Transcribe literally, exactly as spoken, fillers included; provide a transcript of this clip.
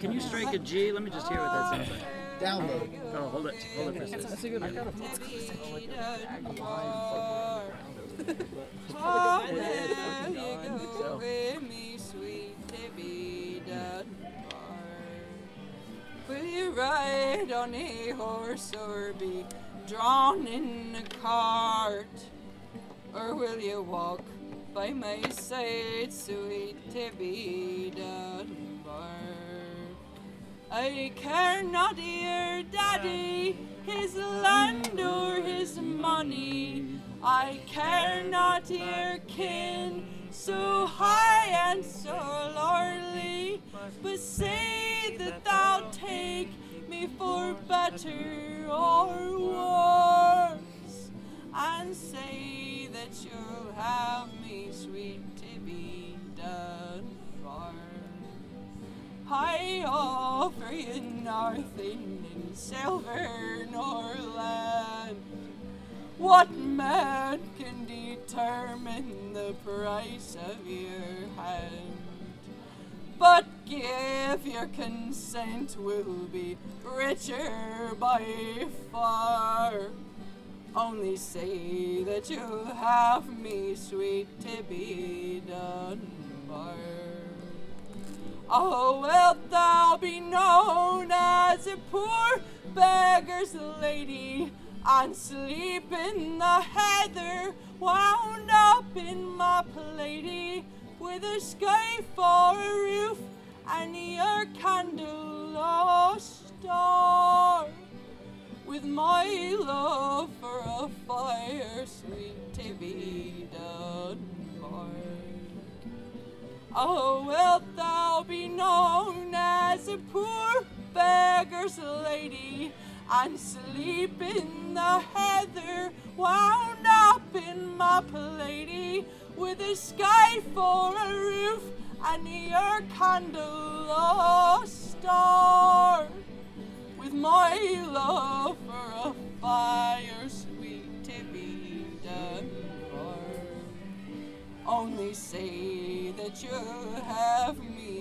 can you strike a G? Let me just hear what that sounds like. Download. Oh, hold it. Hold it for a second. That's a good one. Will you ride on a horse or be drawn in a cart? Or will you walk by my side, sweet Tibby Dunbar? I care not your daddy, his land or his money. I care not your kin, so high and so lordly. But say that thou take me for better or worse, and say that you'll have me, sweet Tibby Dunbar. I offer you nothing in silver nor land. What man can determine the price of your hand? But give your consent, we'll be richer by far. Only say that you'll have me, sweet Tibby Dunbar. Oh, wilt thou be known as a poor beggar's lady, and sleep in the heather, wound up in my plaidy, with a sky for a roof, and your candle a star, with my love for a fire, sweet Tibby Dunbar. Oh, wilt thou be known as a poor beggar's lady, and sleep in the heather, wound up in my plaidy, with a sky for a roof, and your candle a star, with my love for a fire, sweet Tibby Dunbar. Only say that you'll have me,